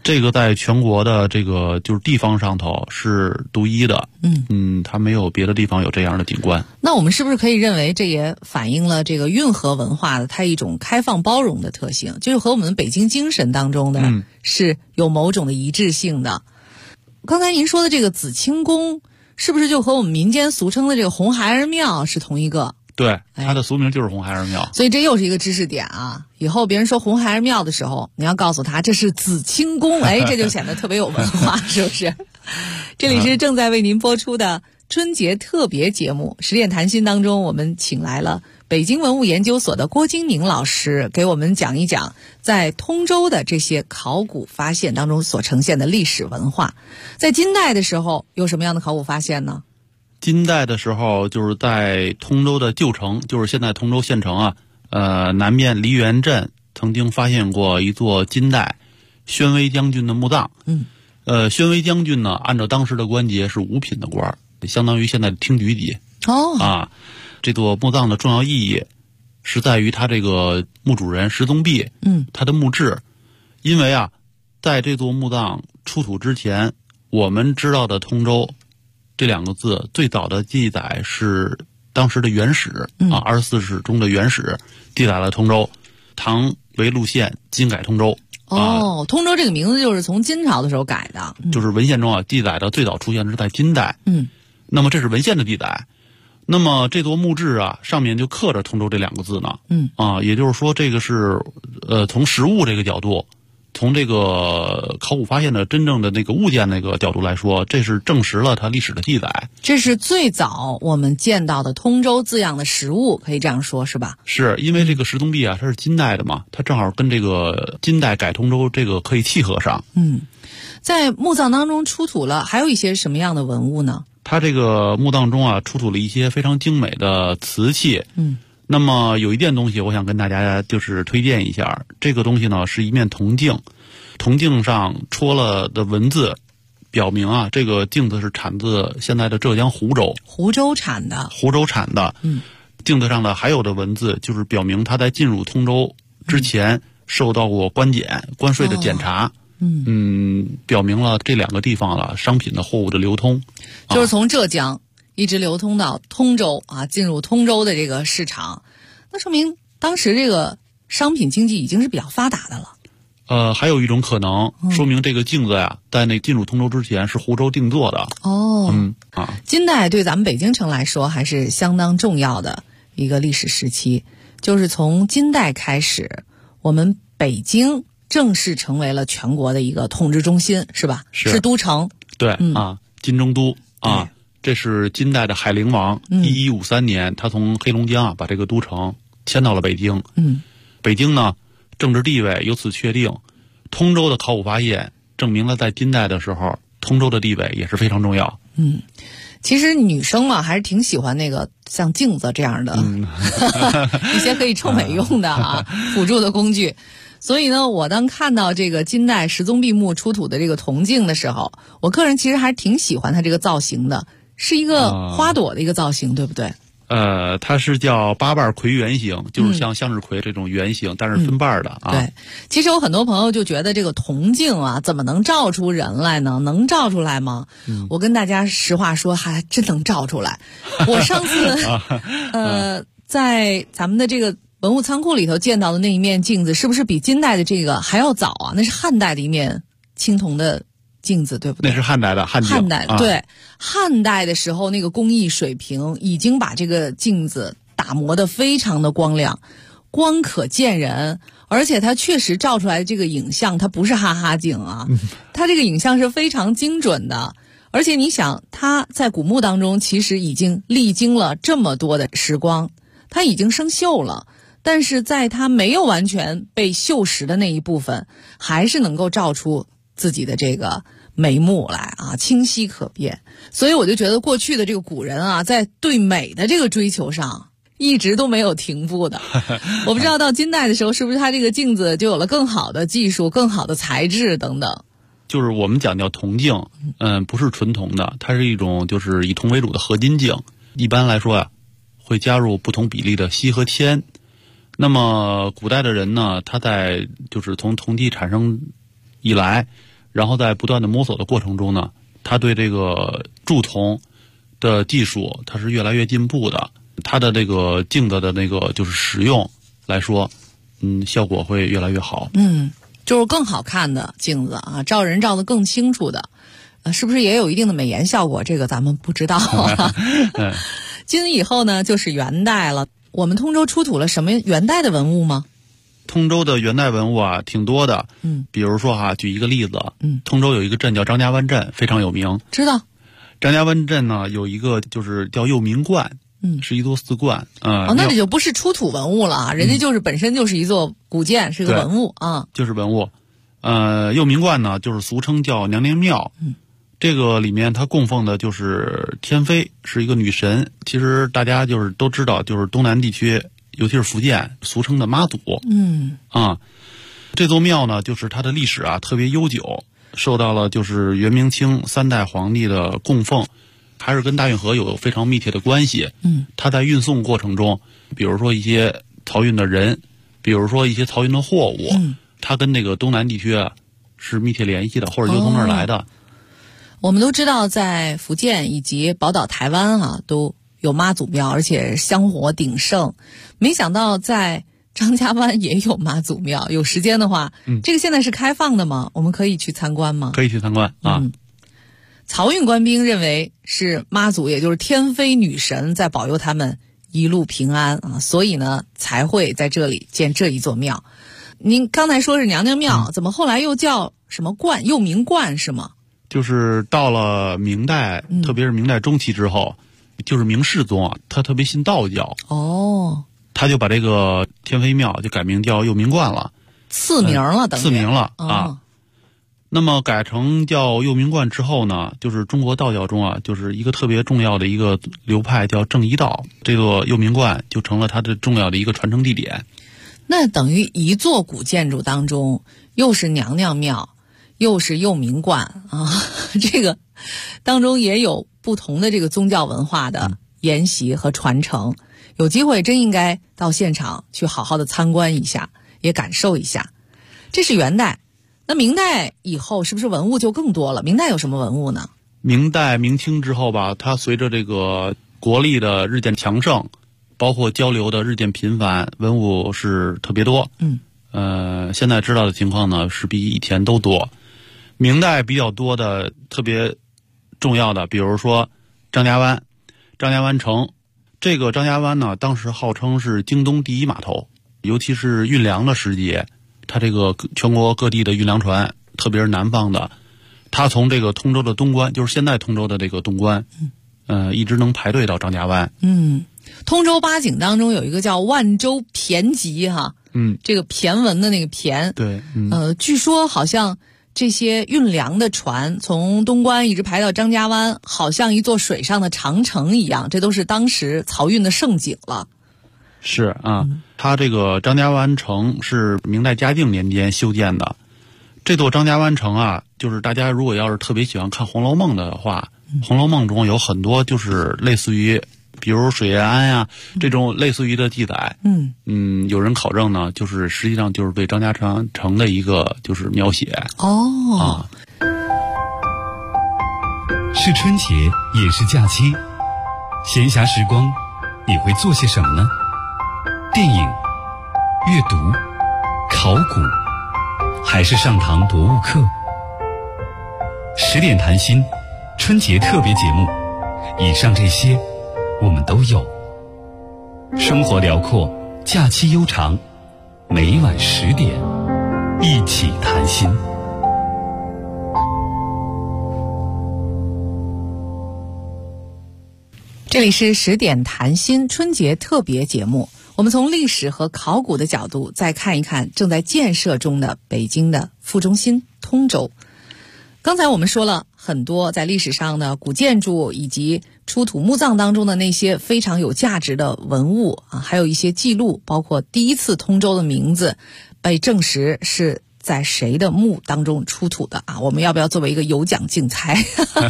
这个在全国的这个就是地方上头是独一的，它没有别的地方有这样的景观。 那我们是不是可以认为这也反映了这个运河文化的它一种开放包容的特性，就是和我们北京精神当中的是有某种的一致性的。刚才您说的这个紫清宫，是不是就和我们民间俗称的这个红孩儿庙是同一个？ 对，它的俗名就是红孩儿庙。 所以这又是一个知识点啊！以后别人说红孩儿庙的时候，你要告诉他这是紫清宫，这就显得特别有文化，是不是？这里是正在为您播出的春节特别节目《十点谈心》当中，我们请来了北京文物研究所的郭金宁老师，给我们讲一讲在通州的这些考古发现当中所呈现的历史文化。在金代的时候，有什么样的考古发现呢？ 金代的时候，就是在通州的旧城，就是现在通州县城啊，南面梨园镇曾经发现过一座金代宣威将军的墓葬。宣威将军呢，按照当时的官阶是5品的官，相当于现在的厅局级。这座墓葬的重要意义是在于他这个墓主人石宗弼，他的墓志。因为啊，在这座墓葬出土之前，我们知道的通州这2个字最早的记载是当时的元史24史中的元史记载了通州，唐维禄县今改通州。 通州这个名字就是从金朝的时候改的， 就是文献中啊记载的最早出现的是在金代。那么这是文献的记载。那么这座墓志啊，上面就刻着通州这2个字呢。也就是说这个是从实物这个角度，从这个考古发现的真正的那个物件那个角度来说，这是证实了它历史的记载。 这是最早我们见到的通州字样的实物，可以这样说是吧？ 是，因为这个石宗弼啊，它是金代的嘛，它正好跟这个金代改通州这个可以契合上。 在墓葬当中出土了还有一些什么样的文物呢？ 它这个墓葬中啊，出土了一些非常精美的瓷器。那么有一件东西我想跟大家就是推荐一下，这个东西呢是一面铜镜，铜镜上戳了的文字表明啊，这个镜子是产自现在的浙江湖州。 湖州产的。 镜子上的还有的文字就是表明他在进入通州之前受到过关税的检查。表明了这2个地方了商品的货物的流通， 就是从浙江一直流通到通州啊，进入通州的这个市场，那说明当时这个商品经济已经是比较发达的了。 还有一种可能，说明这个镜子呀，在那进入通州之前是湖州定做的。 金代对咱们北京城来说还是相当重要的一个历史时期，就是从金代开始，我们北京正式成为了全国的一个统治中心，是吧？是都城。 对，金中都啊，这是金代的海陵王1153年，他从黑龙江把这个都城迁到了北京。北京呢，政治地位由此确定。通州的考古发现证明了在金代的时候，通州的地位也是非常重要。 其实女生嘛，还是挺喜欢那个像镜子这样的一些可以臭美用的辅助的工具。所以呢，我当看到这个金代石宗弼墓出土的这个铜镜的时候，我个人其实还挺喜欢它这个造型的，是一个花朵的一个造型，对不对？ 它是叫8瓣葵圆形，就是像向日葵这种圆形，但是分瓣的。 对，其实有很多朋友就觉得这个铜镜啊，怎么能照出人来呢？能照出来吗？我跟大家实话说，还真能照出来。我上次在咱们的这个文物仓库里头见到的那一面镜子，是不是比金代的这个还要早啊？那是汉代的一面青铜的镜子，对不对？ 那是汉代的汉代的，对，汉代的时候那个工艺水平已经把这个镜子打磨得非常的光亮，光可见人，而且它确实照出来的这个影像，它不是哈哈镜啊，它这个影像是非常精准的。而且你想，它在古墓当中其实已经历经了这么多的时光，它已经生锈了。但是在它没有完全被锈蚀的那一部分，还是能够照出自己的这个眉目来啊，清晰可辨。所以我就觉得过去的这个古人啊，在对美的这个追求上一直都没有停步的。我不知道到金代的时候，是不是它这个镜子就有了更好的技术、更好的材质等等。 就是我们讲叫铜镜，不是纯铜的，它是一种就是以铜为主的合金镜。一般来说会加入不同比例的锡和铅。那么古代的人呢，他在就是从铜器产生以来， 然后在不断的摸索的过程中呢，他对这个铸铜的技术它是越来越进步的，它的这个镜子的那个就是使用来说，效果会越来越好。 就是更好看的镜子啊，照人照得更清楚的，是不是也有一定的美颜效果？这个咱们不知道啊。今以后呢，就是元代了。我们通州出土了什么元代的文物吗？ 通州的元代文物啊，挺多的。比如说举一个例子，通州有一个镇叫张家湾镇，非常有名。 知道。 张家湾镇呢，有一个就是叫佑民观，是一座寺观。 那就不是出土文物了啊，人家就是本身就是一座古建，是个文物啊。 就是文物。佑民观呢，就是俗称叫娘娘庙。这个里面它供奉的就是天妃，是一个女神。其实大家就是都知道，就是东南地区，尤其是福建，俗称的妈祖。这座庙呢，就是它的历史特别悠久，受到了就是元明清3代皇帝的供奉，还是跟大运河有非常密切的关系。它在运送过程中，比如说一些漕运的人，比如说一些漕运的货物，它跟那个东南地区是密切联系的，或者就从那儿来的。 我们都知道，在福建以及宝岛台湾都有妈祖庙，而且香火鼎盛。没想到在张家湾也有妈祖庙。有时间的话，这个现在是开放的吗？我们可以去参观吗？ 可以去参观啊。 漕运官兵认为是妈祖，也就是天妃女神在保佑他们一路平安啊，所以呢才会在这里建这一座庙。您刚才说是娘娘庙，怎么后来又叫什么观？佑民观是吗？ 就是到了明代，特别是明代中期之后，就是明世宗他特别信道教。他就把这个天妃庙就改名叫佑民观了， 赐名了， 赐名了啊。那么改成叫佑民观之后呢，就是中国道教中就是一个特别重要的一个流派叫正一道，这座佑民观就成了它的重要的一个传承地点。 那等于一座古建筑当中，又是娘娘庙，又是佑民观啊，这个当中也有不同的这个宗教文化的沿袭和传承。有机会真应该到现场去好好的参观一下，也感受一下。这是元代。那明代以后是不是文物就更多了？明代有什么文物呢？ 明代明清之后吧，它随着这个国力的日渐强盛，包括交流的日渐频繁，文物是特别多。现在知道的情况呢，是比以前都多。明代比较多的特别重要的，比如说张家湾城。这个张家湾呢，当时号称是京东第一码头，尤其是运粮的时节，它这个全国各地的运粮船，特别是南方的，它从这个通州的东关，就是现在通州的这个东关，一直能排队到张家湾。 通州八景当中有一个叫万州骈集这个骈文的那个骈， 对， 据说好像这些运粮的船从东关一直排到张家湾，好像一座水上的长城一样，这都是当时漕运的盛景了。 是它这个张家湾城是明代嘉靖年间修建的。这座张家湾城就是大家如果要是特别喜欢看《红楼梦》的话，红楼梦》中有很多就是类似于比如水月庵这种类似于的记载。有人考证呢，就是实际上就是对张家城的一个就是描写。 是春节也是假期，闲暇时光你会做些什么呢？电影、阅读、考古，还是上堂读物课？10点谈心春节特别节目，以上这些我们都有。生活辽阔，假期悠长，每晚10点一起谈心。 这里是10点谈心春节特别节目，我们从历史和考古的角度再看一看正在建设中的北京的副中心通州。刚才我们说了很多在历史上的古建筑，以及出土墓葬当中的那些非常有价值的文物还有一些记录，包括第一次通州的名字被证实是在谁的墓当中出土的我们要不要作为一个有奖竞猜？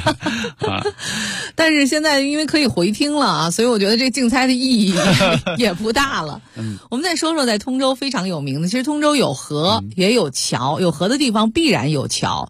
但是现在因为可以回听了所以我觉得这竞猜的意义也不大了。我们再说说在通州非常有名的，其实通州有河也有桥，有河的地方必然有桥。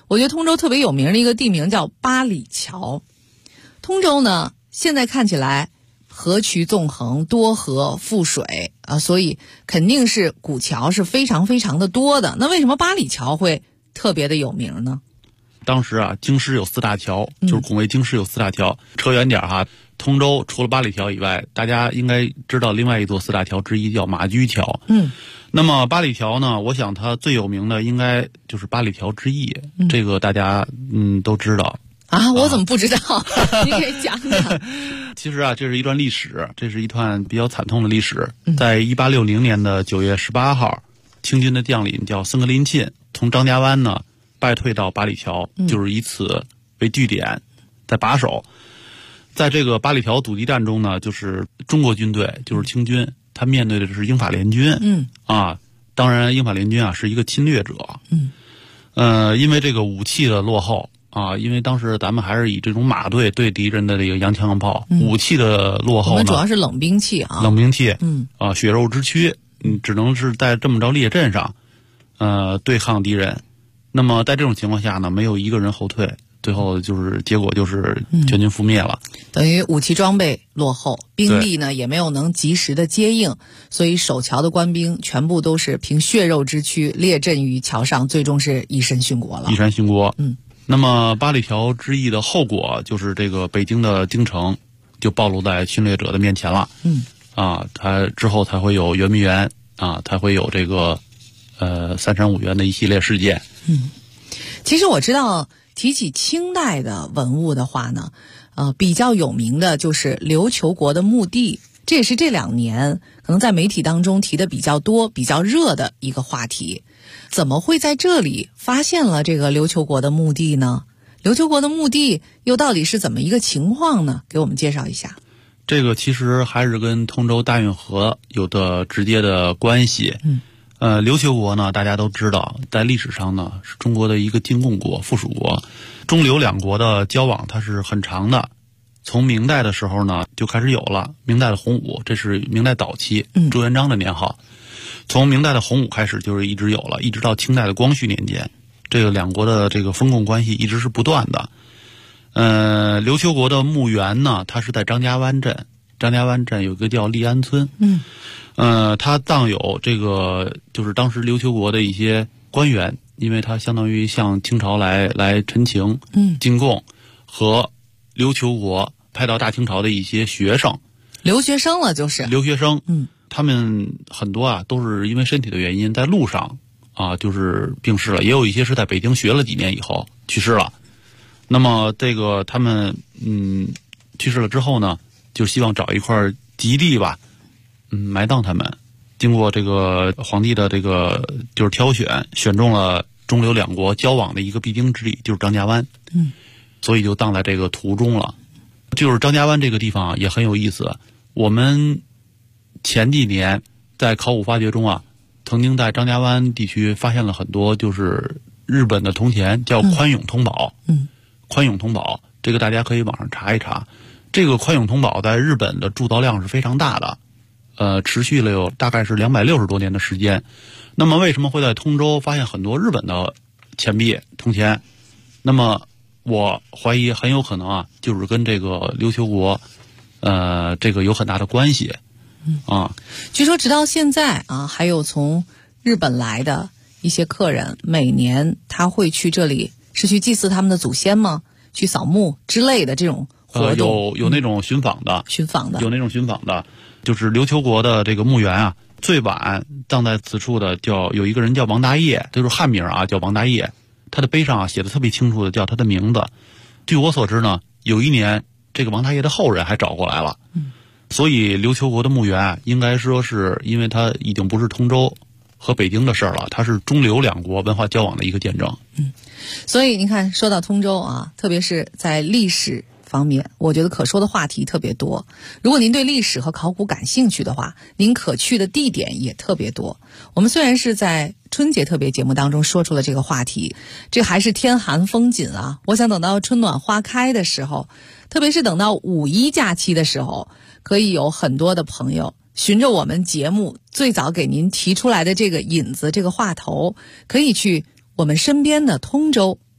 我觉得通州特别有名的一个地名叫八里桥。通州呢，现在看起来河渠纵横，多河富水啊，所以肯定是古桥是非常非常的多的。那为什么八里桥会特别的有名呢？ 当时啊，京师有4大桥，就是拱卫京师有4大桥。扯远点哈，通州除了八里桥以外，大家应该知道另外一座4大桥之一叫马驹桥。那么八里桥呢，我想它最有名的应该就是八里桥之役，这个大家都知道啊。我怎么不知道？你可以讲讲。 其实啊，这是一段历史，这是一段比较惨痛的历史。在1860年的9月18号，清军的将领叫森格林沁，从张家湾呢败退到八里桥，就是以此为据点，在把守。在这个八里桥阻击战中呢，就是中国军队，就是清军，他面对的是英法联军。当然英法联军啊是一个侵略者。因为这个武器的落后啊，因为当时咱们还是以这种马队对敌人的这个洋枪洋炮，武器的落后呢， 我们主要是冷兵器啊， 冷兵器，血肉之躯，只能是在这么着列阵上，对抗敌人。那么在这种情况下呢，没有一个人后退，最后就是结果就是全军覆灭了。 等于武器装备落后，兵力呢也没有能及时的接应，所以守桥的官兵全部都是凭血肉之躯列阵于桥上，最终是以身殉国了。 以身殉国。那么八里桥之役的后果就是这个北京的京城就暴露在侵略者的面前了。它之后才会有圆明园啊，才会有这个三山五园的一系列事件。 其实我知道提起清代的文物的话呢，比较有名的就是琉球国的墓地，这也是这2年可能在媒体当中提的比较多、比较热的一个话题。怎么会在这里发现了这个琉球国的墓地呢？琉球国的墓地又到底是怎么一个情况呢？给我们介绍一下。 这个其实还是跟通州大运河有的直接的关系。琉球国呢，大家都知道，在历史上呢是中国的一个进贡国、附属国。中琉两国的交往它是很长的，从明代的时候呢就开始有了。明代的洪武，这是明代早期，朱元璋的年号。从明代的洪武开始就是一直有了，一直到清代的光绪年间，这个两国的这个封贡关系一直是不断的。琉球国的墓园呢，它是在张家湾镇，张家湾镇有一个叫立安村。它葬有这个就是当时琉球国的一些官员，因为它相当于向清朝来陈情、进贡，和琉球国派到大清朝的一些学生， 留学生了就是留学生。他们很多啊都是因为身体的原因在路上啊就是病逝了，也有一些是在北京学了几年以后去世了。那么这个他们去世了之后呢，就希望找一块吉地吧，埋葬他们。经过这个皇帝的这个就是挑选，选中了中琉两国交往的一个必经之地，就是张家湾。所以就葬在这个途中了。就是张家湾这个地方也很有意思，我们前几年在考古发掘中啊，曾经在张家湾地区发现了很多就是日本的铜钱，叫宽永铜宝。宽永铜宝这个大家可以网上查一查。这个宽永铜宝在日本的铸造量是非常大的，持续了有大概是260多年的时间。那么为什么会在通州发现很多日本的钱币铜钱？那么我怀疑很有可能啊，就是跟这个琉球国这个有很大的关系。 据说直到现在啊，还有从日本来的一些客人，每年他会去这里，是去祭祀他们的祖先吗？去扫墓之类的这种活动？ 有那种寻访的，有那种寻访的，就是琉球国的这个墓园啊，最晚葬在此处的有一个人叫王大业，就是汉名啊，叫王大业。他的碑上啊写的特别清楚的叫他的名字。据我所知呢，有一年这个王大业的后人还找过来了。所以琉球国的墓园应该说是因为它已经不是通州和北京的事儿了，它是中琉两国文化交往的一个见证。 所以您看，说到通州啊，特别是在历史方面，我觉得可说的话题特别多。如果您对历史和考古感兴趣的话，您可去的地点也特别多。我们虽然是在春节特别节目当中说出了这个话题，这还是天寒风紧啊。我想等到春暖花开的时候，特别是等到5·1假期的时候，可以有很多的朋友循着我们节目最早给您提出来的这个引子，这个话头，可以去我们身边的通州，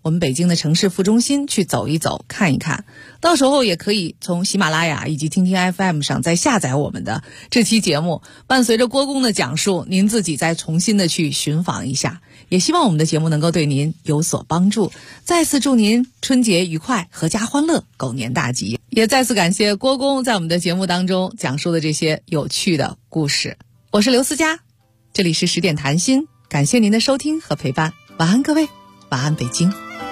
我们北京的城市副中心去走一走看一看，到时候也可以从喜马拉雅以及听听 FM 上再下载我们的这期节目，伴随着郭公的讲述，您自己再重新的去寻访一下，也希望我们的节目能够对您有所帮助。再次祝您春节愉快，阖家欢乐，狗年大吉。也再次感谢郭公在我们的节目当中讲述的这些有趣的故事。我是刘思佳，这里是10点谈心，感谢您的收听和陪伴，晚安各位，晚安北京。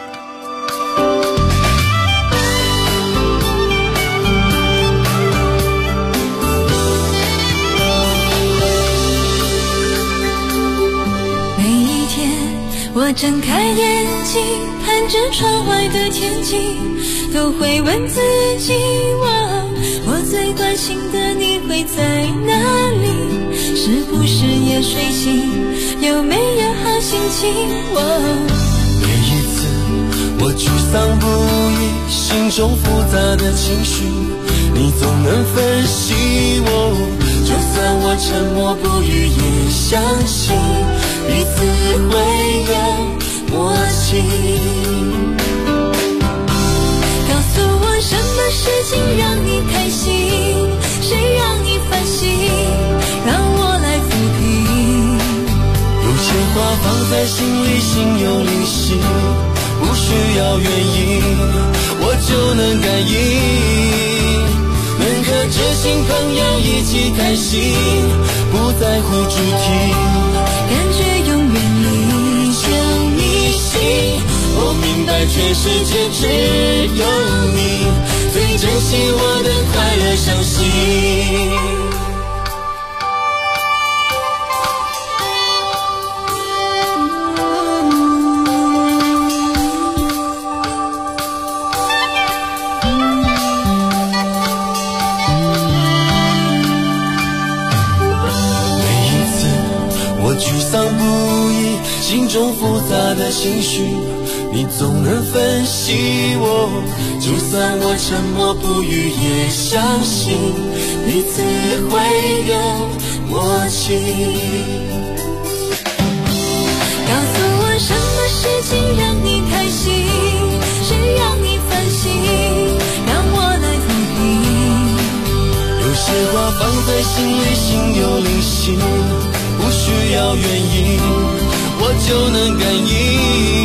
我睁开眼睛，看着窗外的天气，都会问自己，我最关心的你会在哪里？是不是也睡醒？有没有好心情？ 每一次我沮丧不已，心中复杂的情绪，你总能分析我。就算我沉默不语，也相信彼此会有默契。 告诉我什么事情让你开心，谁让你烦心，让我来抚平。 有些话放在心里，心有灵犀，不需要原因，我就能感应。能和知心朋友一起开心，不在乎主题， 感觉永远你就你心。我明白全世界只有你最珍惜我的快乐伤心。心中复杂的情绪，你总能分析我。就算我沉默不语，也相信彼此会有默契。 告诉我什么事情让你开心，谁让你烦心，让我来抚平。 有些话放在心里，心有灵犀，不需要原因，我就能感应。